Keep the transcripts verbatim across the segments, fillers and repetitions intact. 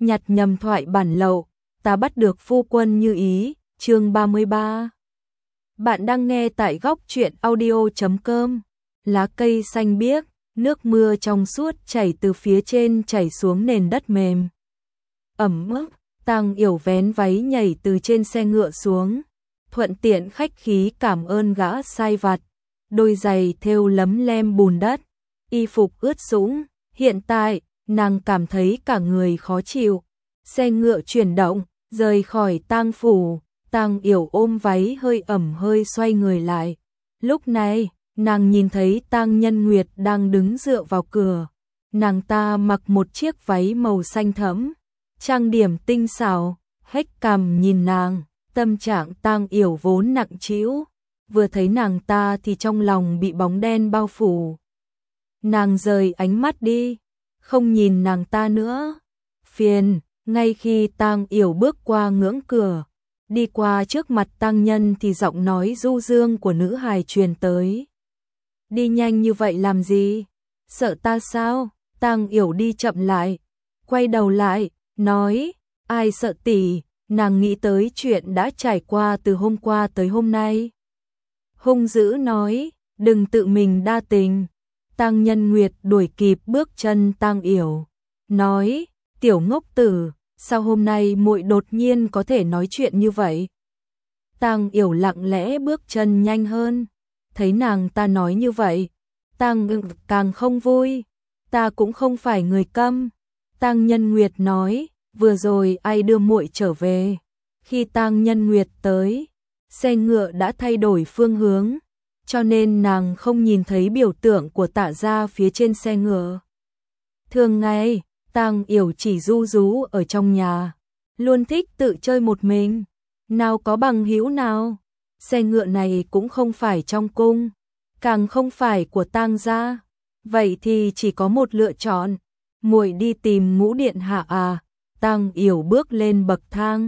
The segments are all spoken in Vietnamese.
nhặt nhầm thoại bản lậu, ta bắt được phu quân như ý, chương ba mươi ba. Bạn đang nghe tại góc truyện audio chấm com. Lá cây xanh biếc, nước mưa trong suốt chảy từ phía trên chảy xuống nền đất mềm. Ẩm ướt, Tang Yểu vén váy nhảy từ trên xe ngựa xuống, thuận tiện khách khí cảm ơn gã sai vặt. Đôi giày thêu lấm lem bùn đất, y phục ướt sũng, hiện tại nàng cảm thấy cả người khó chịu. Xe ngựa chuyển động, rời khỏi Tang phủ, Tang Yểu ôm váy hơi ẩm hơi xoay người lại. Lúc này, nàng nhìn thấy Tang Nhân Nguyệt đang đứng dựa vào cửa. Nàng ta mặc một chiếc váy màu xanh thẫm, trang điểm tinh xảo, hếch cằm nhìn nàng, tâm trạng Tang Yểu vốn nặng trĩu, vừa thấy nàng ta thì trong lòng bị bóng đen bao phủ. Nàng rời ánh mắt đi, không nhìn nàng ta nữa. Phiền, ngay khi Tang Yểu bước qua ngưỡng cửa, đi qua trước mặt Tang Nhân thì giọng nói du dương của nữ hài truyền tới. Đi nhanh như vậy làm gì? Sợ ta sao? Tang Yểu đi chậm lại, quay đầu lại, nói, ai sợ tỷ? Nàng nghĩ tới chuyện đã trải qua từ hôm qua tới hôm nay. Hung dữ nói, đừng tự mình đa tình. Tang Nhân Nguyệt đuổi kịp bước chân Tang Yểu, nói, tiểu ngốc tử, sao hôm nay muội đột nhiên có thể nói chuyện như vậy? Tang Yểu lặng lẽ bước chân nhanh hơn, thấy nàng ta nói như vậy, Tang Ngự càng không vui. Ta cũng không phải người câm. Tang Nhân Nguyệt nói, vừa rồi ai đưa muội trở về? Khi Tang Nhân Nguyệt tới, xe ngựa đã thay đổi phương hướng, cho nên nàng không nhìn thấy biểu tượng của Tạ gia phía trên xe ngựa. Thường ngày, Tang Yểu chỉ ru rú ở trong nhà, luôn thích tự chơi một mình, nào có bằng hữu nào. Xe ngựa này cũng không phải trong cung, càng không phải của Tang gia, vậy thì chỉ có một lựa chọn, muội đi tìm Ngũ điện hạ à? Tang Yểu bước lên bậc thang,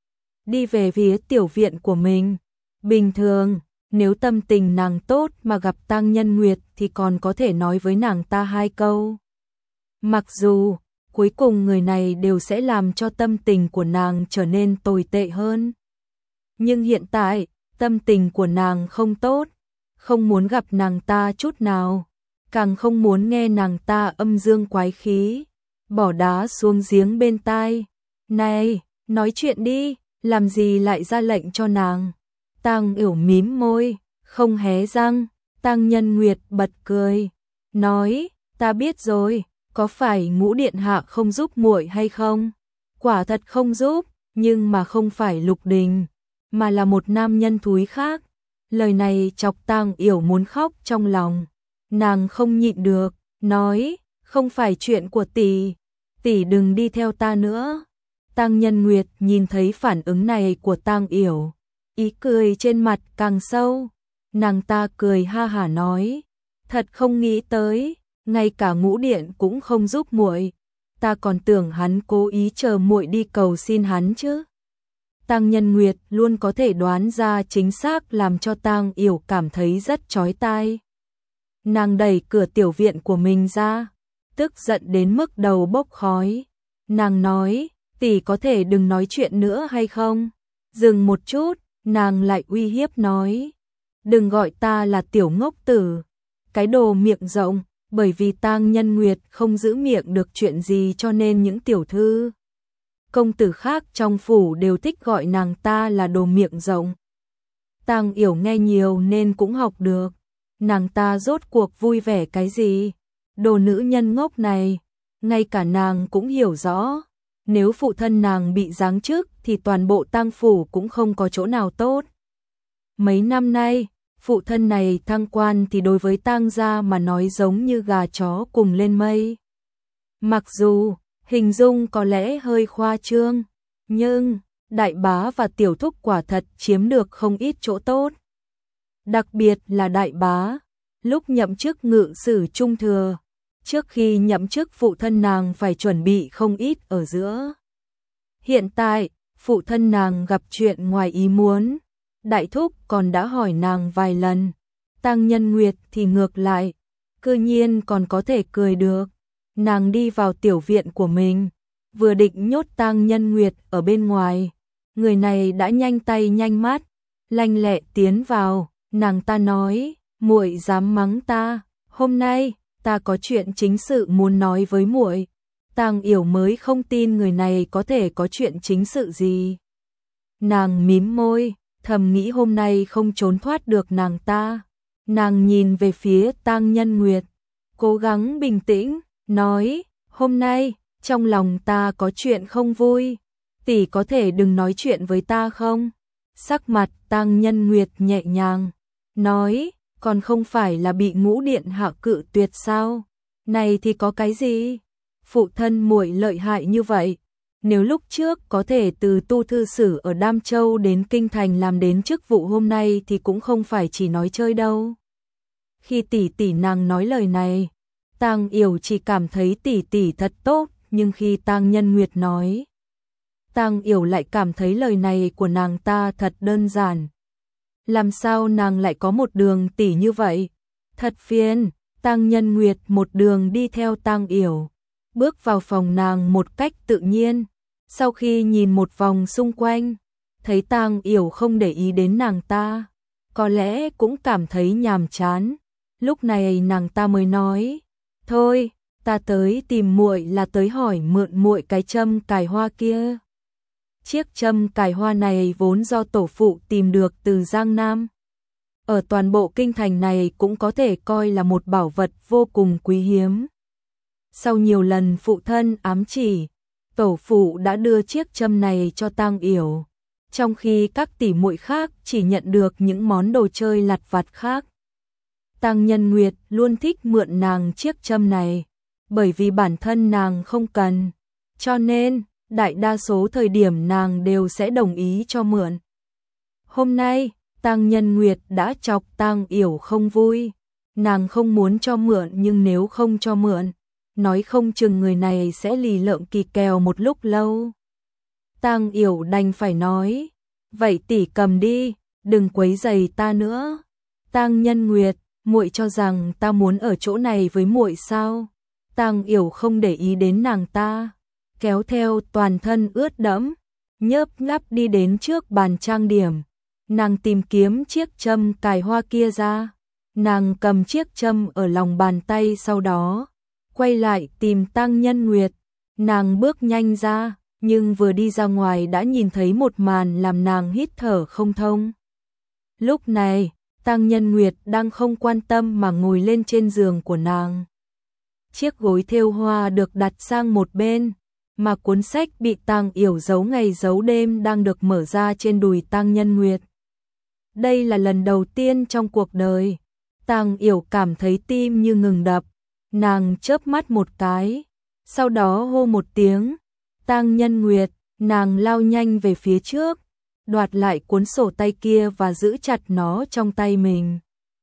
đi về phía tiểu viện của mình. Bình thường, nếu tâm tình nàng tốt mà gặp Tang Nhân Nguyệt thì còn có thể nói với nàng ta hai câu. Mặc dù, cuối cùng người này đều sẽ làm cho tâm tình của nàng trở nên tồi tệ hơn. Nhưng hiện tại, tâm tình của nàng không tốt, không muốn gặp nàng ta chút nào, càng không muốn nghe nàng ta âm dương quái khí, bỏ đá xuống giếng bên tai. Này, nói chuyện đi, làm gì lại ra lệnh cho nàng? Tang Yểu mím môi, không hé răng. Tang Nhân Nguyệt bật cười, nói, ta biết rồi, có phải Ngũ điện hạ không giúp muội hay không? Quả thật không giúp, nhưng mà không phải Lục Đình, mà là một nam nhân thúi khác. Lời này chọc Tang Yểu muốn khóc trong lòng. Nàng không nhịn được, nói, không phải chuyện của tỷ, tỷ đừng đi theo ta nữa. Tang Nhân Nguyệt nhìn thấy phản ứng này của Tang Yểu, ý cười trên mặt càng sâu. Nàng ta cười ha hả nói, thật không nghĩ tới, ngay cả Ngũ điện cũng không giúp muội, ta còn tưởng hắn cố ý chờ muội đi cầu xin hắn chứ. Tang Nhân Nguyệt luôn có thể đoán ra chính xác, làm cho Tang Yểu cảm thấy rất chói tai. Nàng đẩy cửa tiểu viện của mình ra, tức giận đến mức đầu bốc khói. Nàng nói, tỷ có thể đừng nói chuyện nữa hay không? Dừng một chút, nàng lại uy hiếp nói, đừng gọi ta là tiểu ngốc tử, cái đồ miệng rộng. Bởi vì Tang Nhân Nguyệt không giữ miệng được chuyện gì cho nên những tiểu thư, công tử khác trong phủ đều thích gọi nàng ta là đồ miệng rộng. Tang Yểu nghe nhiều nên cũng học được. Nàng ta rốt cuộc vui vẻ cái gì? Đồ nữ nhân ngốc này, ngay cả nàng cũng hiểu rõ. Nếu phụ thân nàng bị giáng chức thì toàn bộ Tang phủ cũng không có chỗ nào tốt. Mấy năm nay, phụ thân này thăng quan thì đối với Tang gia mà nói giống như gà chó cùng lên mây. Mặc dù, hình dung có lẽ hơi khoa trương, nhưng đại bá và tiểu thúc quả thật chiếm được không ít chỗ tốt. Đặc biệt là đại bá, lúc nhậm chức ngự sử trung thừa, trước khi nhậm chức phụ thân nàng phải chuẩn bị không ít ở giữa. Hiện tại, phụ thân nàng gặp chuyện ngoài ý muốn, đại thúc còn đã hỏi nàng vài lần. Tang Nhân Nguyệt thì ngược lại, cư nhiên còn có thể cười được. Nàng đi vào tiểu viện của mình, vừa định nhốt Tang Nhân Nguyệt ở bên ngoài, người này đã nhanh tay nhanh mắt, lanh lẹ tiến vào, nàng ta nói, muội dám mắng ta, hôm nay ta có chuyện chính sự muốn nói với muội. Tang Yểu mới không tin người này có thể có chuyện chính sự gì. Nàng mím môi, thầm nghĩ hôm nay không trốn thoát được nàng ta. Nàng nhìn về phía Tang Nhân Nguyệt, cố gắng bình tĩnh, nói, hôm nay, trong lòng ta có chuyện không vui, tỷ có thể đừng nói chuyện với ta không? Sắc mặt Tang Nhân Nguyệt nhẹ nhàng, nói, còn không phải là bị Ngũ điện hạ cự tuyệt sao? Này thì có cái gì? Phụ thân muội lợi hại như vậy, nếu lúc trước có thể từ tu thư sử ở Đam Châu đến Kinh Thành làm đến chức vụ hôm nay thì cũng không phải chỉ nói chơi đâu. Khi tỷ tỷ nàng nói lời này, Tang Yểu chỉ cảm thấy tỷ tỷ thật tốt, nhưng khi Tang Nhân Nguyệt nói, Tang Yểu lại cảm thấy lời này của nàng ta thật đơn giản. Làm sao nàng lại có một đường tỷ như vậy? Thật phiền. Tang Nhân Nguyệt một đường đi theo Tang Yểu, bước vào phòng nàng một cách tự nhiên. Sau khi nhìn một vòng xung quanh, thấy Tang Yểu không để ý đến nàng ta, có lẽ cũng cảm thấy nhàm chán. Lúc này nàng ta mới nói, thôi, ta tới tìm muội là tới hỏi mượn muội cái châm cài hoa kia. Chiếc châm cài hoa này vốn do tổ phụ tìm được từ Giang Nam. Ở toàn bộ kinh thành này cũng có thể coi là một bảo vật vô cùng quý hiếm. Sau nhiều lần phụ thân ám chỉ, tổ phụ đã đưa chiếc châm này cho Tang Yểu, trong khi các tỷ muội khác chỉ nhận được những món đồ chơi lặt vặt khác. Tang Nhân Nguyệt luôn thích mượn nàng chiếc châm này, bởi vì bản thân nàng không cần, cho nên đại đa số thời điểm nàng đều sẽ đồng ý cho mượn. Hôm nay, Tang Nhân Nguyệt đã chọc Tang Yểu không vui, nàng không muốn cho mượn nhưng nếu không cho mượn, nói không chừng người này sẽ lì lợm kỳ kèo một lúc lâu. Tang Yểu đành phải nói, vậy tỷ cầm đi, đừng quấy rầy ta nữa. Tang Nhân Nguyệt, muội cho rằng ta muốn ở chỗ này với muội sao? Tang Yểu không để ý đến nàng ta, kéo theo toàn thân ướt đẫm, nhớp nháp đi đến trước bàn trang điểm. Nàng tìm kiếm chiếc châm cài hoa kia ra, nàng cầm chiếc châm ở lòng bàn tay, sau đó quay lại tìm Tang Nhân Nguyệt. Nàng bước nhanh ra, nhưng vừa đi ra ngoài đã nhìn thấy một màn làm nàng hít thở không thông. Lúc này, Tang Nhân Nguyệt đang không quan tâm mà ngồi lên trên giường của nàng. Chiếc gối thêu hoa được đặt sang một bên, mà cuốn sách bị Tang Yểu giấu ngày giấu đêm đang được mở ra trên đùi Tang Nhân Nguyệt. Đây là lần đầu tiên trong cuộc đời, Tang Yểu cảm thấy tim như ngừng đập, nàng chớp mắt một cái, sau đó hô một tiếng, Tang Nhân Nguyệt, nàng lao nhanh về phía trước, đoạt lại cuốn sổ tay kia và giữ chặt nó trong tay mình.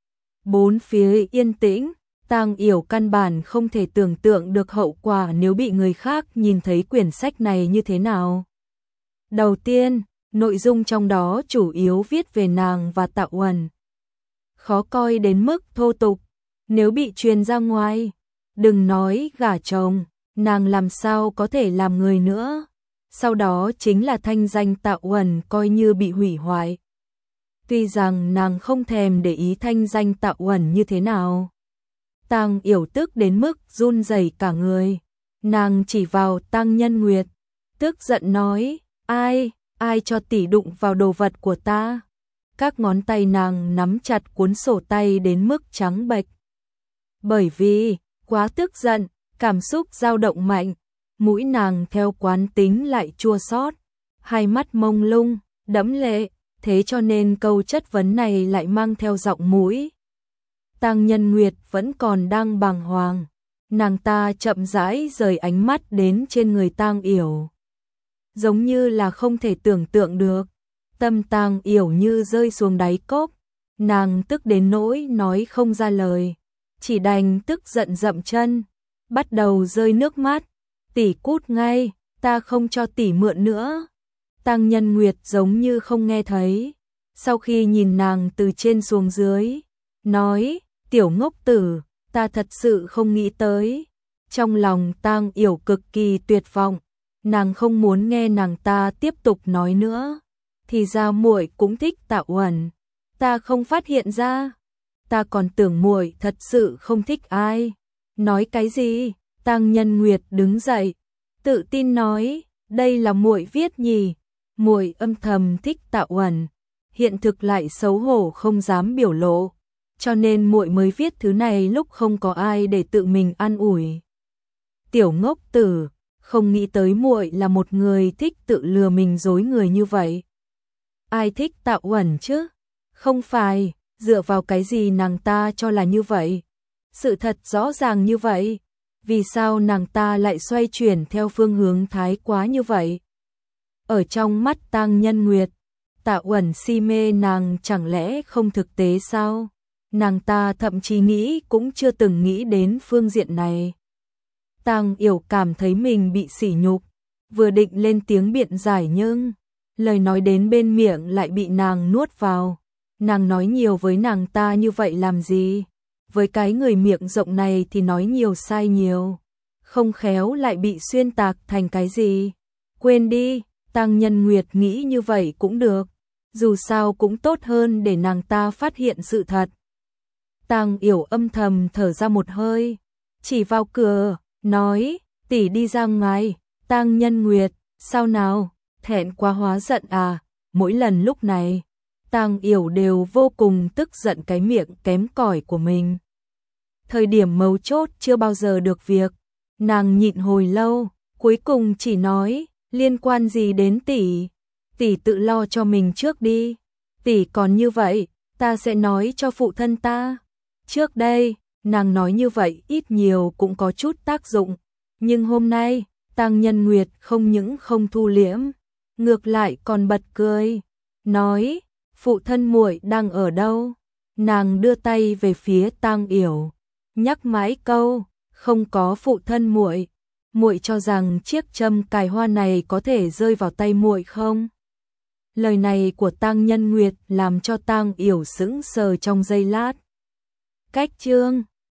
Bốn phía yên tĩnh, Tang Yểu căn bản không thể tưởng tượng được hậu quả nếu bị người khác nhìn thấy quyển sách này như thế nào. Đầu tiên, nội dung trong đó chủ yếu viết về nàng và Tạ Uẩn. Khó coi đến mức thô tục, nếu bị truyền ra ngoài, đừng nói gả chồng, nàng làm sao có thể làm người nữa. Sau đó chính là thanh danh Tạ Uẩn coi như bị hủy hoại. Tuy rằng nàng không thèm để ý thanh danh Tạ Uẩn như thế nào. Tang Yểu tức đến mức run rẩy cả người, nàng chỉ vào Tang Nhân Nguyệt, tức giận nói, ai, ai cho tỷ đụng vào đồ vật của ta. Các ngón tay nàng nắm chặt cuốn sổ tay đến mức trắng bệch. Bởi vì, quá tức giận, cảm xúc dao động mạnh, mũi nàng theo quán tính lại chua xót, hai mắt mông lung, đẫm lệ, thế cho nên câu chất vấn này lại mang theo giọng mũi. Tang Nhân Nguyệt vẫn còn đang bàng hoàng, nàng ta chậm rãi rời ánh mắt đến trên người Tang Yểu. Giống như là không thể tưởng tượng được, tâm Tang Yểu như rơi xuống đáy cốc, nàng tức đến nỗi nói không ra lời, chỉ đành tức giận dậm chân, bắt đầu rơi nước mắt, tỷ cút ngay, ta không cho tỷ mượn nữa. Tang Nhân Nguyệt giống như không nghe thấy, sau khi nhìn nàng từ trên xuống dưới, nói, tiểu ngốc tử, ta thật sự không nghĩ tới. Trong lòng Tang Yểu cực kỳ tuyệt vọng, nàng không muốn nghe nàng ta tiếp tục nói nữa. Thì ra muội cũng thích Tạ Uẩn, ta không phát hiện ra, ta còn tưởng muội thật sự không thích ai. Nói cái gì? Tang Nhân Nguyệt đứng dậy, tự tin nói, đây là muội viết nhỉ? Muội âm thầm thích Tạ Uẩn, hiện thực lại xấu hổ không dám biểu lộ, cho nên muội mới viết thứ này lúc không có ai để tự mình an ủi. Tiểu ngốc tử, không nghĩ tới muội là một người thích tự lừa mình dối người như vậy. Ai thích Tạ Uẩn chứ? Không phải, dựa vào cái gì nàng ta cho là như vậy? Sự thật rõ ràng như vậy, vì sao nàng ta lại xoay chuyển theo phương hướng thái quá như vậy? Ở trong mắt Tang Nhân Nguyệt, Tạ Uẩn si mê nàng chẳng lẽ không thực tế sao? Nàng ta thậm chí nghĩ cũng chưa từng nghĩ đến phương diện này. Tang Yểu cảm thấy mình bị sỉ nhục, vừa định lên tiếng biện giải nhưng lời nói đến bên miệng lại bị nàng nuốt vào. Nàng nói nhiều với nàng ta như vậy làm gì? Với cái người miệng rộng này thì nói nhiều sai nhiều, không khéo lại bị xuyên tạc thành cái gì? Quên đi, Tang Nhân Nguyệt nghĩ như vậy cũng được, dù sao cũng tốt hơn để nàng ta phát hiện sự thật. Tang Yểu âm thầm thở ra một hơi, chỉ vào cửa, nói, tỷ đi ra ngoài. Tang Nhân Nguyệt, sao nào, thẹn quá hóa giận à? Mỗi lần lúc này, Tang Yểu đều vô cùng tức giận cái miệng kém cỏi của mình. Thời điểm mấu chốt chưa bao giờ được việc, nàng nhịn hồi lâu, cuối cùng chỉ nói, liên quan gì đến tỷ? Tỷ tự lo cho mình trước đi. Tỷ còn như vậy, ta sẽ nói cho phụ thân ta. Trước đây, nàng nói như vậy ít nhiều cũng có chút tác dụng, nhưng hôm nay, Tang Nhân Nguyệt không những không thu liễm, ngược lại còn bật cười, nói, phụ thân muội đang ở đâu? Nàng đưa tay về phía Tang Yểu, nhắc mãi câu, không có phụ thân muội. Muội cho rằng chiếc châm cài hoa này có thể rơi vào tay muội không? Lời này của Tang Nhân Nguyệt làm cho Tang Yểu sững sờ trong giây lát. Cách chương